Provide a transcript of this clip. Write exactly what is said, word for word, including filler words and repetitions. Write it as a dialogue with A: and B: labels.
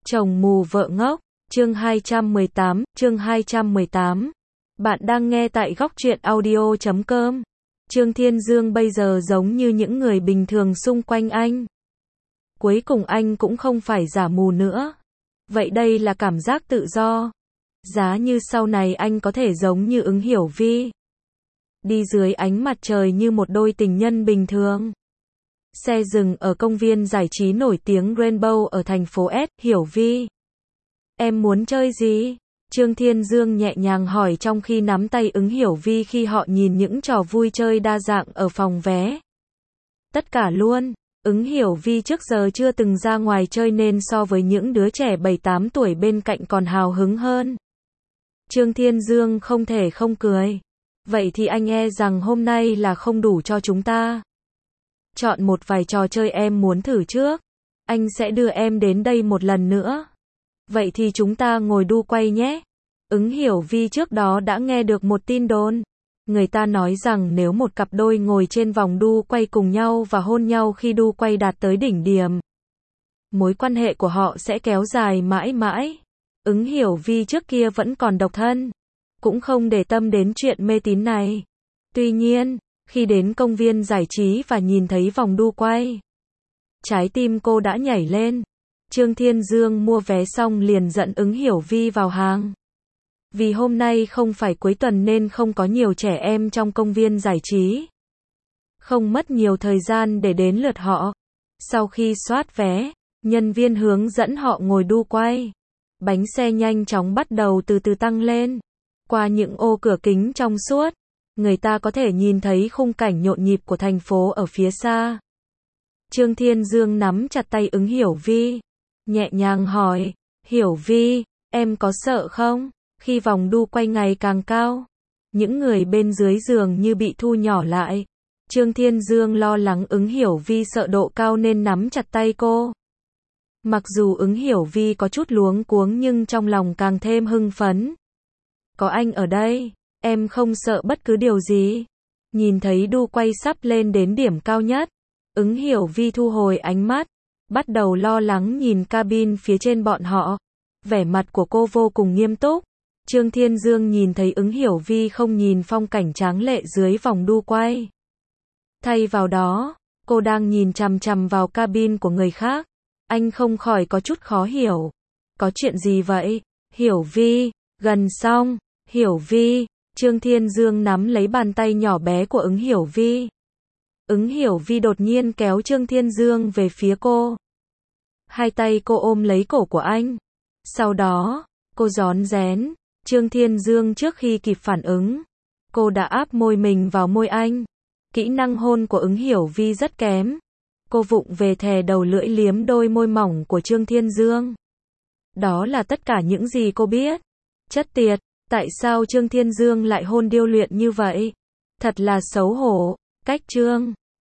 A: Chồng mù vợ ngốc, chương hai trăm mười tám, chương hai trăm mười tám. Bạn đang nghe tại góc truyện audio chấm com. Trương Thiên Dương bây giờ giống như những người bình thường xung quanh anh. Cuối cùng anh cũng không phải giả mù nữa. Vậy đây là cảm giác tự do. Giá như sau này anh có thể giống như Ứng Hiểu Vi. Đi dưới ánh mặt trời như một đôi tình nhân bình thường. Xe dừng ở công viên giải trí nổi tiếng Rainbow ở thành phố S. Hiểu Vi, em muốn chơi gì? Trương Thiên Dương nhẹ nhàng hỏi trong khi nắm tay Ứng Hiểu Vi khi họ nhìn những trò vui chơi đa dạng ở phòng vé. Tất cả luôn. Ứng Hiểu Vi trước giờ chưa từng ra ngoài chơi nên so với những đứa trẻ bảy tám tuổi bên cạnh còn hào hứng hơn. Trương Thiên Dương không thể không cười. Vậy thì anh e rằng hôm nay là không đủ cho chúng ta. Chọn một vài trò chơi em muốn thử trước. Anh sẽ đưa em đến đây một lần nữa. Vậy thì chúng ta ngồi đu quay nhé. Ứng Hiểu Vi trước đó đã nghe được một tin đồn. Người ta nói rằng nếu một cặp đôi ngồi trên vòng đu quay cùng nhau và hôn nhau khi đu quay đạt tới đỉnh điểm, mối quan hệ của họ sẽ kéo dài mãi mãi. Ứng Hiểu Vi trước kia vẫn còn độc thân, cũng không để tâm đến chuyện mê tín này. Tuy nhiên, khi đến công viên giải trí và nhìn thấy vòng đu quay, trái tim cô đã nhảy lên. Trương Thiên Dương mua vé xong liền dẫn Ứng Hiểu Vi vào hàng. Vì hôm nay không phải cuối tuần nên không có nhiều trẻ em trong công viên giải trí. Không mất nhiều thời gian để đến lượt họ. Sau khi soát vé, nhân viên hướng dẫn họ ngồi đu quay. Bánh xe nhanh chóng bắt đầu từ từ tăng lên. Qua những ô cửa kính trong suốt, người ta có thể nhìn thấy khung cảnh nhộn nhịp của thành phố ở phía xa. Trương Thiên Dương nắm chặt tay Ứng Hiểu Vi, nhẹ nhàng hỏi, Hiểu Vi, em có sợ không? Khi vòng đu quay ngày càng cao, những người bên dưới giường như bị thu nhỏ lại. Trương Thiên Dương lo lắng Ứng Hiểu Vi sợ độ cao nên nắm chặt tay cô. Mặc dù Ứng Hiểu Vi có chút luống cuống nhưng trong lòng càng thêm hưng phấn. Có anh ở đây, em không sợ bất cứ điều gì. Nhìn thấy đu quay sắp lên đến điểm cao nhất, Ứng Hiểu Vi thu hồi ánh mắt, bắt đầu lo lắng nhìn cabin phía trên bọn họ. Vẻ mặt của cô vô cùng nghiêm túc. Trương Thiên Dương nhìn thấy Ứng Hiểu Vi không nhìn phong cảnh tráng lệ dưới vòng đu quay. Thay vào đó, cô đang nhìn chằm chằm vào cabin của người khác. Anh không khỏi có chút khó hiểu. Có chuyện gì vậy? Hiểu Vi, gần xong. Hiểu Vi, Trương Thiên Dương nắm lấy bàn tay nhỏ bé của Ứng Hiểu Vi. Ứng Hiểu Vi đột nhiên kéo Trương Thiên Dương về phía cô. Hai tay cô ôm lấy cổ của anh. Sau đó, cô rón rén. Trương Thiên Dương trước khi kịp phản ứng, cô đã áp môi mình vào môi anh. Kỹ năng hôn của Ứng Hiểu Vi rất kém. Cô vụng về thè đầu lưỡi liếm đôi môi mỏng của Trương Thiên Dương. Đó là tất cả những gì cô biết. Chất tiệt, tại sao Trương Thiên Dương lại hôn điêu luyện như vậy? Thật là xấu hổ. Cách Trương